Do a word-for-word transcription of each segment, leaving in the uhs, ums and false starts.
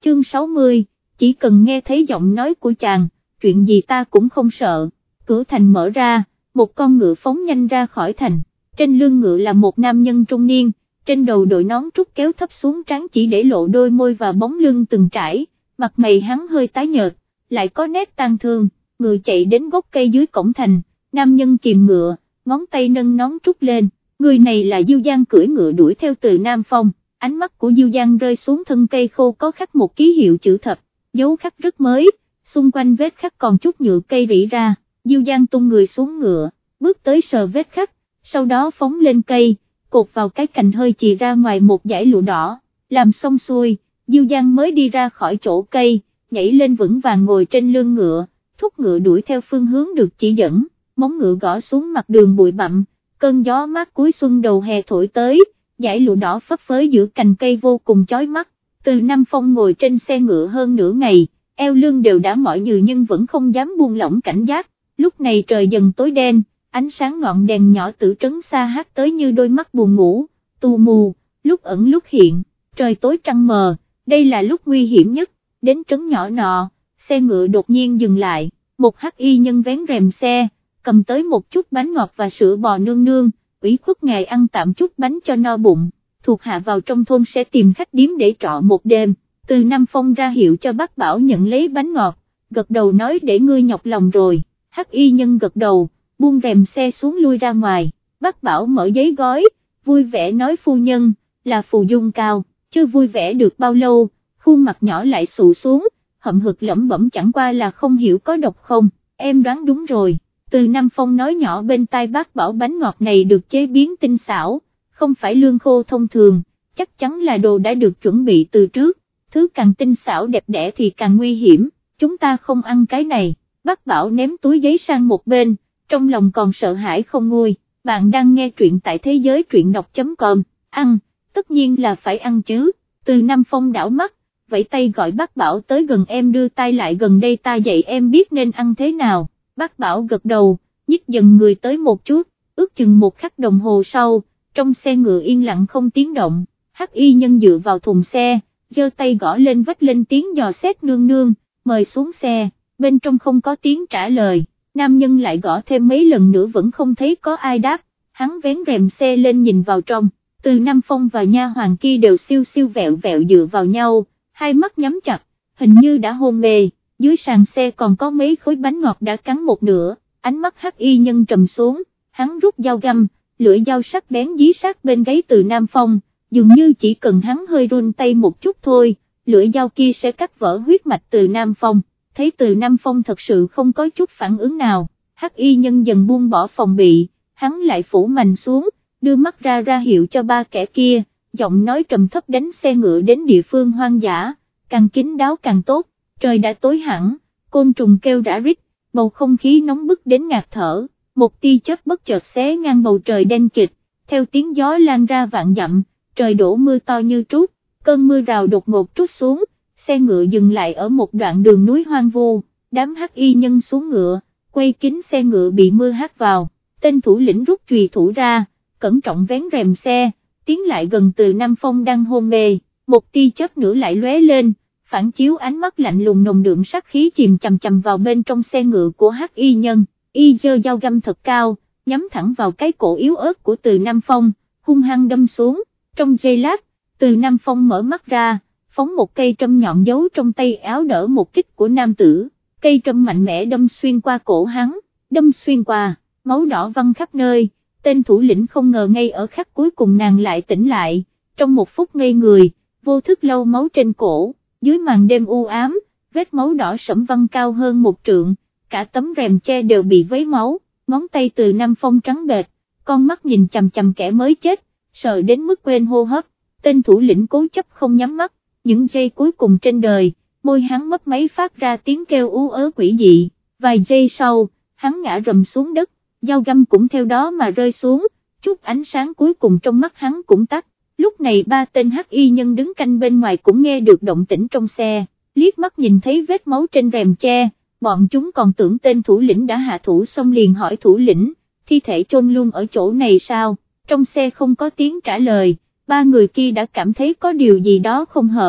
chương sáu mươi, chỉ cần nghe thấy giọng nói của chàng, chuyện gì ta cũng không sợ. Cửa thành mở ra, một con ngựa phóng nhanh ra khỏi thành, trên lưng ngựa là một nam nhân trung niên, trên đầu đội nón trúc kéo thấp xuống trán chỉ để lộ đôi môi và bóng lưng từng trải, mặt mày hắn hơi tái nhợt, lại có nét tang thương. Ngựa chạy đến gốc cây dưới cổng thành, nam nhân kìm ngựa, ngón tay nâng nón trúc lên, người này là Diêu Giang cưỡi ngựa đuổi theo từ Nam Phong. Ánh mắt của Diêu Giang rơi xuống thân cây khô có khắc một ký hiệu chữ thập, dấu khắc rất mới, xung quanh vết khắc còn chút nhựa cây rỉ ra. Diêu Giang tung người xuống ngựa, bước tới sờ vết khắc, sau đó phóng lên cây, cột vào cái cành hơi chì ra ngoài một dải lụa đỏ. Làm xong xuôi, Diêu Giang mới đi ra khỏi chỗ cây, nhảy lên vững vàng ngồi trên lưng ngựa, thúc ngựa đuổi theo phương hướng được chỉ dẫn, móng ngựa gõ xuống mặt đường bụi bặm, cơn gió mát cuối xuân đầu hè thổi tới, dải lụa đỏ phấp phới giữa cành cây vô cùng chói mắt. Từ Nam Phong ngồi trên xe ngựa hơn nửa ngày, eo lưng đều đã mỏi nhừ nhưng vẫn không dám buông lỏng cảnh giác. Lúc này trời dần tối đen, ánh sáng ngọn đèn nhỏ tử trấn xa hát tới như đôi mắt buồn ngủ, tù mù, lúc ẩn lúc hiện, trời tối trăng mờ, đây là lúc nguy hiểm nhất. Đến trấn nhỏ nọ, xe ngựa đột nhiên dừng lại, một hắc y nhân vén rèm xe, cầm tới một chút bánh ngọt và sữa bò nương nương, ủy khuất ngài ăn tạm chút bánh cho no bụng, thuộc hạ vào trong thôn sẽ tìm khách điếm để trọ một đêm. Từ Nam Phong ra hiệu cho bác Bảo nhận lấy bánh ngọt, gật đầu nói để ngươi nhọc lòng rồi. Hắc y nhân gật đầu, buông rèm xe xuống lui ra ngoài, bác Bảo mở giấy gói, vui vẻ nói phu nhân, là Phù Dung Cao. Chưa vui vẻ được bao lâu, khuôn mặt nhỏ lại xù xuống, hậm hực lẩm bẩm chẳng qua là không hiểu có độc không, em đoán đúng rồi. Từ Nam Phong nói nhỏ bên tai bác Bảo bánh ngọt này được chế biến tinh xảo, không phải lương khô thông thường, chắc chắn là đồ đã được chuẩn bị từ trước, thứ càng tinh xảo đẹp đẽ thì càng nguy hiểm, chúng ta không ăn cái này. Bác Bảo ném túi giấy sang một bên, trong lòng còn sợ hãi không nguôi. Bạn đang nghe truyện tại thế giới truyện đọc chấm com, ăn, tất nhiên là phải ăn chứ. Từ Nam Phong đảo mắt, vẫy tay gọi bác Bảo tới gần, em đưa tay lại gần đây ta dạy em biết nên ăn thế nào. Bác Bảo gật đầu, nhích dần người tới một chút, ước chừng một khắc đồng hồ sau, trong xe ngựa yên lặng không tiếng động. Hắc y nhân dựa vào thùng xe, giơ tay gõ lên vách lên tiếng dò xét nương nương, mời xuống xe. Bên trong không có tiếng trả lời, nam nhân lại gõ thêm mấy lần nữa vẫn không thấy có ai đáp, hắn vén rèm xe lên nhìn vào trong. Từ Nam Phong và nha hoàng kia đều siêu siêu vẹo vẹo dựa vào nhau, hai mắt nhắm chặt, hình như đã hôn mê. Dưới sàn xe còn có mấy khối bánh ngọt đã cắn một nửa, ánh mắt hắc y nhân trầm xuống, hắn rút dao găm, lưỡi dao sắc bén dí sát bên gáy Từ Nam Phong, dường như chỉ cần hắn hơi run tay một chút thôi, lưỡi dao kia sẽ cắt vỡ huyết mạch Từ Nam Phong. Thấy Từ Nam Phong thật sự không có chút phản ứng nào, hắc y nhân dần buông bỏ phòng bị, hắn lại phủ mạnh xuống, đưa mắt ra ra hiệu cho ba kẻ kia, giọng nói trầm thấp đánh xe ngựa đến địa phương hoang dã, càng kín đáo càng tốt. Trời đã tối hẳn, côn trùng kêu rã rít, bầu không khí nóng bức đến ngạt thở, một tia chớp bất chợt xé ngang bầu trời đen kịt, theo tiếng gió lan ra vạn dặm, trời đổ mưa to như trút, cơn mưa rào đột ngột trút xuống, xe ngựa dừng lại ở một đoạn đường núi hoang vu, đám hắc y nhân xuống ngựa, quay kín xe ngựa bị mưa hắt vào, tên thủ lĩnh rút chùy thủ ra, cẩn trọng vén rèm xe, tiến lại gần Từ Nam Phong đang hôn mê, một tia chớp nữa lại lóe lên, phản chiếu ánh mắt lạnh lùng nồng đượm sát khí chìm chằm chằm vào bên trong xe ngựa của hắc y nhân, y giơ dao găm thật cao, nhắm thẳng vào cái cổ yếu ớt của Từ Nam Phong, hung hăng đâm xuống. Trong giây lát, Từ Nam Phong mở mắt ra, phóng một cây trâm nhọn giấu trong tay áo đỡ một kích của nam tử, cây trâm mạnh mẽ đâm xuyên qua cổ hắn, đâm xuyên qua, máu đỏ văng khắp nơi. Tên thủ lĩnh không ngờ ngay ở khắc cuối cùng nàng lại tỉnh lại, trong một phút ngây người, vô thức lau máu trên cổ. Dưới màn đêm u ám, vết máu đỏ sẫm văng cao hơn một trượng, cả tấm rèm che đều bị vấy máu, ngón tay Từ Nam Phong trắng bệch, con mắt nhìn chằm chằm kẻ mới chết, sợ đến mức quên hô hấp. Tên thủ lĩnh cố chấp không nhắm mắt, những giây cuối cùng trên đời, môi hắn mấp máy phát ra tiếng kêu ú ớ quỷ dị, vài giây sau, hắn ngã rầm xuống đất, dao găm cũng theo đó mà rơi xuống, chút ánh sáng cuối cùng trong mắt hắn cũng tắt. Lúc này ba tên hắc y nhân đứng canh bên ngoài cũng nghe được động tĩnh trong xe, liếc mắt nhìn thấy vết máu trên rèm che, bọn chúng còn tưởng tên thủ lĩnh đã hạ thủ xong liền hỏi thủ lĩnh, thi thể chôn luôn ở chỗ này sao? Trong xe không có tiếng trả lời, ba người kia đã cảm thấy có điều gì đó không hợp,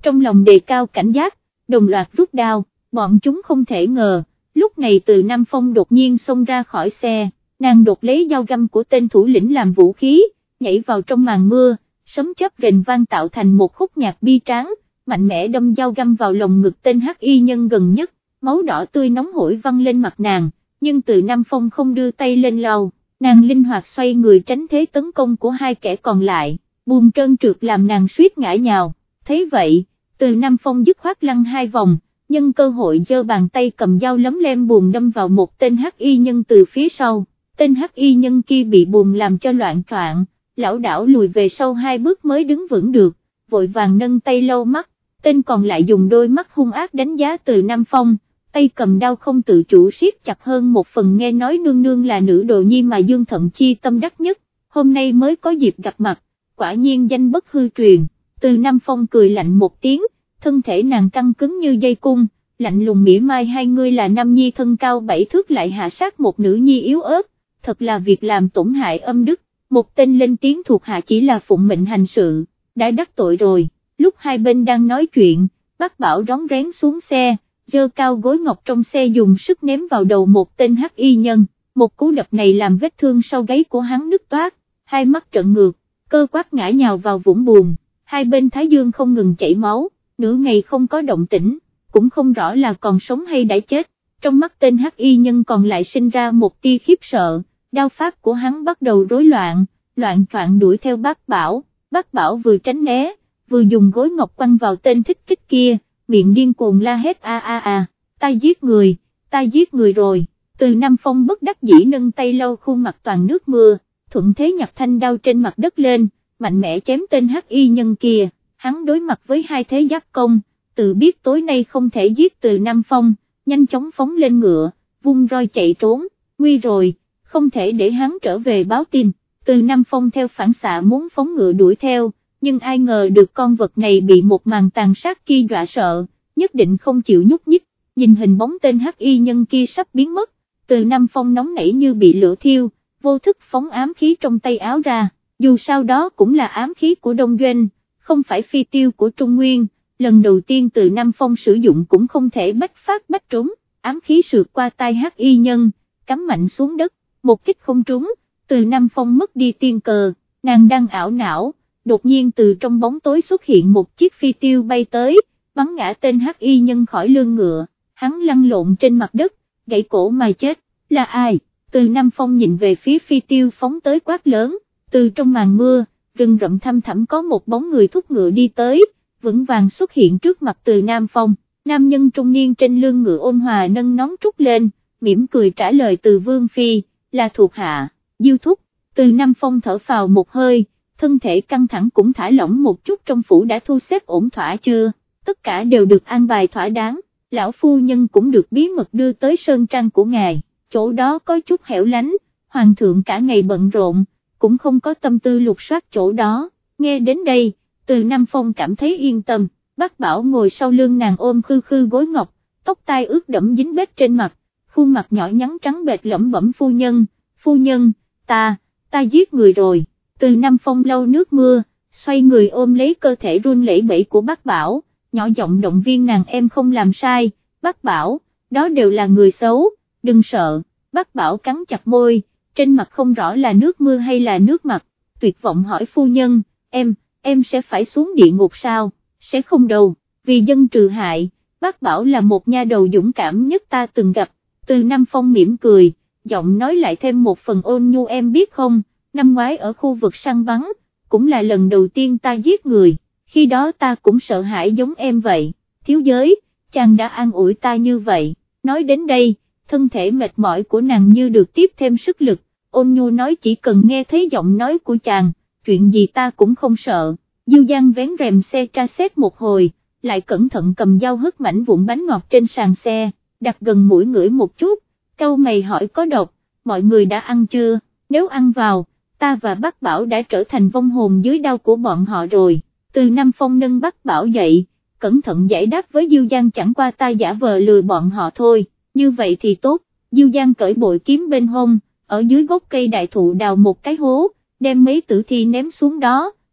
trong lòng đề cao cảnh giác, đồng loạt rút đao, bọn chúng không thể ngờ, lúc này Từ Nam Phong đột nhiên xông ra khỏi xe, nàng đột lấy dao găm của tên thủ lĩnh làm vũ khí, nhảy vào trong màn mưa, sấm chớp rền vang tạo thành một khúc nhạc bi tráng, mạnh mẽ đâm dao găm vào lồng ngực tên hắc y nhân gần nhất, máu đỏ tươi nóng hổi văng lên mặt nàng, nhưng Từ Nam Phong không đưa tay lên lau, nàng linh hoạt xoay người tránh thế tấn công của hai kẻ còn lại, buồm trơn trượt làm nàng suýt ngã nhào, thấy vậy, Từ Nam Phong dứt khoát lăn hai vòng, nhân cơ hội giơ bàn tay cầm dao lấm lem buồm đâm vào một tên hắc y nhân từ phía sau, tên hắc y nhân kia bị buồm làm cho loạn choạng, lảo đảo lùi về sau hai bước mới đứng vững được, vội vàng nâng tay lau mắt, tên còn lại dùng đôi mắt hung ác đánh giá Từ Nam Phong, tay cầm đao không tự chủ siết chặt hơn một phần, nghe nói nương nương là nữ đồ nhi mà Dương Thận chi tâm đắc nhất, hôm nay mới có dịp gặp mặt, quả nhiên danh bất hư truyền. Từ Nam Phong cười lạnh một tiếng, thân thể nàng căng cứng như dây cung, lạnh lùng mỉa mai, hai ngươi là nam nhi thân cao bảy thước lại hạ sát một nữ nhi yếu ớt, thật là việc làm tổn hại âm đức, một tên lên tiếng thuộc hạ chỉ là phụng mệnh hành sự, đã đắc tội rồi. Lúc hai bên đang nói chuyện, Bác Bảo rón rén xuống xe, giơ cao gối ngọc trong xe dùng sức ném vào đầu một tên hắc y nhân, một cú đập này làm vết thương sau gáy của hắn nứt toát, hai mắt trợn ngược, cơ quát ngã nhào vào vũng bùn, hai bên thái dương không ngừng chảy máu, nửa ngày không có động tĩnh, cũng không rõ là còn sống hay đã chết, trong mắt tên hắc y nhân còn lại sinh ra một tia khiếp sợ, đao pháp của hắn bắt đầu rối loạn, loạn choạng đuổi theo Bác Bảo, Bác Bảo vừa tránh né, vừa dùng gối ngọc quăng vào tên thích kích kia, miệng điên cuồng la hét a a a, ta giết người, ta giết người rồi. Từ Nam Phong bất đắc dĩ nâng tay lau khuôn mặt toàn nước mưa, thuận thế nhặt thanh đao trên mặt đất lên, mạnh mẽ chém tên hắc y nhân kia, hắn đối mặt với hai thế giáp công, tự biết tối nay không thể giết Từ Nam Phong, nhanh chóng phóng lên ngựa, vung roi chạy trốn, nguy rồi, không thể để hắn trở về báo tin. Từ Nam Phong theo phản xạ muốn phóng ngựa đuổi theo, nhưng ai ngờ được con vật này bị một màn tàn sát kia dọa sợ, nhất định không chịu nhúc nhích, nhìn hình bóng tên hắc y nhân kia sắp biến mất, Từ Nam Phong nóng nảy như bị lửa thiêu, vô thức phóng ám khí trong tay áo ra, dù sao đó cũng là ám khí của Đông Doanh, không phải phi tiêu của Trung Nguyên, lần đầu tiên Từ Nam Phong sử dụng cũng không thể bách phát bách trúng, ám khí sượt qua tai hắc y nhân, cắm mạnh xuống đất, một kích không trúng, Từ Nam Phong mất đi tiên cờ, nàng đang ảo não, đột nhiên từ trong bóng tối xuất hiện một chiếc phi tiêu bay tới, bắn ngã tên hắc y nhân khỏi lưng ngựa, hắn lăn lộn trên mặt đất, gãy cổ mà chết, là ai? Từ Nam Phong nhìn về phía phi tiêu phóng tới quát lớn, từ trong màn mưa, rừng rậm thăm thẳm có một bóng người thúc ngựa đi tới, vững vàng xuất hiện trước mặt Từ Nam Phong, nam nhân trung niên trên lưng ngựa ôn hòa nâng nón trúc lên, mỉm cười trả lời Từ Vương Phi, là thuộc hạ, Diêu thúc. Từ Nam Phong thở phào một hơi, thân thể căng thẳng cũng thả lỏng một chút, trong phủ đã thu xếp ổn thỏa chưa, tất cả đều được an bài thỏa đáng, lão phu nhân cũng được bí mật đưa tới sơn trang của ngài, chỗ đó có chút hẻo lánh, hoàng thượng cả ngày bận rộn, cũng không có tâm tư lục soát chỗ đó, nghe đến đây, Từ Nam Phong cảm thấy yên tâm, Bác Bảo ngồi sau lưng nàng ôm khư khư gối ngọc, tóc tai ướt đẫm dính bết trên mặt, khuôn mặt nhỏ nhắn trắng bệch lẩm bẩm phu nhân, phu nhân, ta, ta giết người rồi. Từ Nam Phong lau nước mưa, xoay người ôm lấy cơ thể run lẩy bẩy của Bác Bảo, nhỏ giọng động viên nàng, em không làm sai, Bác Bảo, đó đều là người xấu, đừng sợ. Bác Bảo cắn chặt môi, trên mặt không rõ là nước mưa hay là nước mặt, tuyệt vọng hỏi phu nhân, em, em sẽ phải xuống địa ngục sao? Sẽ không đâu, vì dân trừ hại, Bác Bảo là một nha đầu dũng cảm nhất ta từng gặp. Từ Nam Phong mỉm cười, giọng nói lại thêm một phần ôn nhu, em biết không, năm ngoái ở khu vực săn bắn, cũng là lần đầu tiên ta giết người, khi đó ta cũng sợ hãi giống em vậy, thiếu giới, chàng đã an ủi ta như vậy, nói đến đây, thân thể mệt mỏi của nàng như được tiếp thêm sức lực, ôn nhu nói chỉ cần nghe thấy giọng nói của chàng, chuyện gì ta cũng không sợ. Diêu Giang vén rèm xe tra xét một hồi, lại cẩn thận cầm dao hất mảnh vụn bánh ngọt trên sàn xe, đặt gần mũi ngửi một chút, cau mày hỏi có độc, mọi người đã ăn chưa, nếu ăn vào, ta và Bác Bảo đã trở thành vong hồn dưới đao của bọn họ rồi. Từ Nam Phong nâng Bác Bảo dậy, cẩn thận giải đáp với Diêu Giang, chẳng qua ta giả vờ lừa bọn họ thôi, như vậy thì tốt. Diêu Giang cởi bội kiếm bên hông, ở dưới gốc cây đại thụ đào một cái hố, đem mấy tử thi ném xuống đó,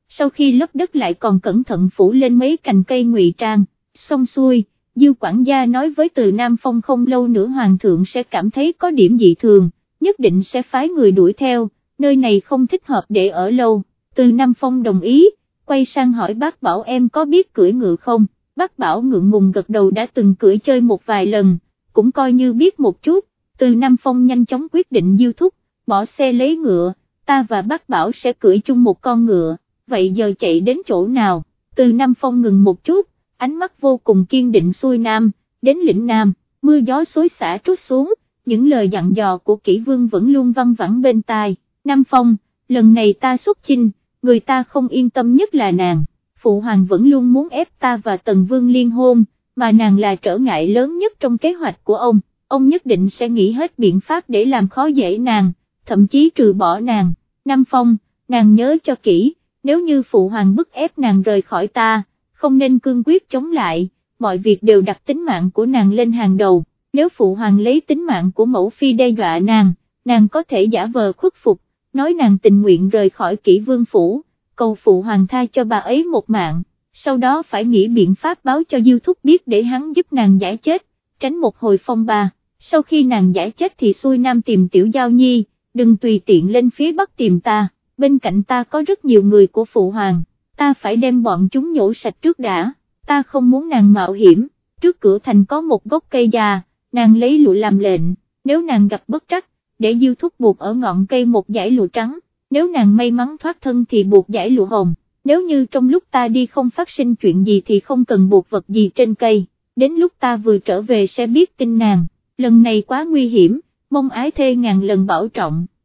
sau khi lấp đất lại còn cẩn thận phủ lên mấy cành cây ngụy trang, xong xuôi, Diêu quản gia nói với Từ Nam Phong không lâu nữa hoàng thượng sẽ cảm thấy có điểm dị thường, nhất định sẽ phái người đuổi theo, nơi này không thích hợp để ở lâu. Từ Nam Phong đồng ý, quay sang hỏi bác Bảo em có biết cưỡi ngựa không, bác Bảo ngượng ngùng gật đầu đã từng cưỡi chơi một vài lần, cũng coi như biết một chút. Từ Nam Phong nhanh chóng quyết định Diêu thúc, bỏ xe lấy ngựa, ta và bác Bảo sẽ cưỡi chung một con ngựa, vậy giờ chạy đến chỗ nào? Từ Nam Phong ngừng một chút, ánh mắt vô cùng kiên định xuôi nam, đến lĩnh nam, mưa gió xối xả trút xuống, những lời dặn dò của Kỷ Vương vẫn luôn văng vẳng bên tai. Nam Phong, lần này ta xuất chinh, người ta không yên tâm nhất là nàng, Phụ Hoàng vẫn luôn muốn ép ta và Tần Vương liên hôn, mà nàng là trở ngại lớn nhất trong kế hoạch của ông, ông nhất định sẽ nghĩ hết biện pháp để làm khó dễ nàng, thậm chí trừ bỏ nàng. Nam Phong, nàng nhớ cho kỹ, nếu như Phụ Hoàng bức ép nàng rời khỏi ta, không nên cương quyết chống lại, mọi việc đều đặt tính mạng của nàng lên hàng đầu, nếu Phụ Hoàng lấy tính mạng của mẫu phi đe dọa nàng, nàng có thể giả vờ khuất phục, nói nàng tình nguyện rời khỏi Kỷ Vương phủ, cầu Phụ Hoàng tha cho bà ấy một mạng, sau đó phải nghĩ biện pháp báo cho Diêu thúc biết để hắn giúp nàng giải chết, tránh một hồi phong ba. Sau khi nàng giải chết thì xuôi nam tìm Tiểu Giao Nhi, đừng tùy tiện lên phía bắc tìm ta, bên cạnh ta có rất nhiều người của Phụ Hoàng, ta phải đem bọn chúng nhổ sạch trước đã, ta không muốn nàng mạo hiểm. Trước cửa thành có một gốc cây già, nàng lấy lụa làm lệnh, nếu nàng gặp bất trắc, để Diêu thúc buộc ở ngọn cây một dải lụa trắng, nếu nàng may mắn thoát thân thì buộc dải lụa hồng, nếu như trong lúc ta đi không phát sinh chuyện gì thì không cần buộc vật gì trên cây, đến lúc ta vừa trở về sẽ biết tin nàng, lần này quá nguy hiểm, mong ái thê ngàn lần bảo trọng.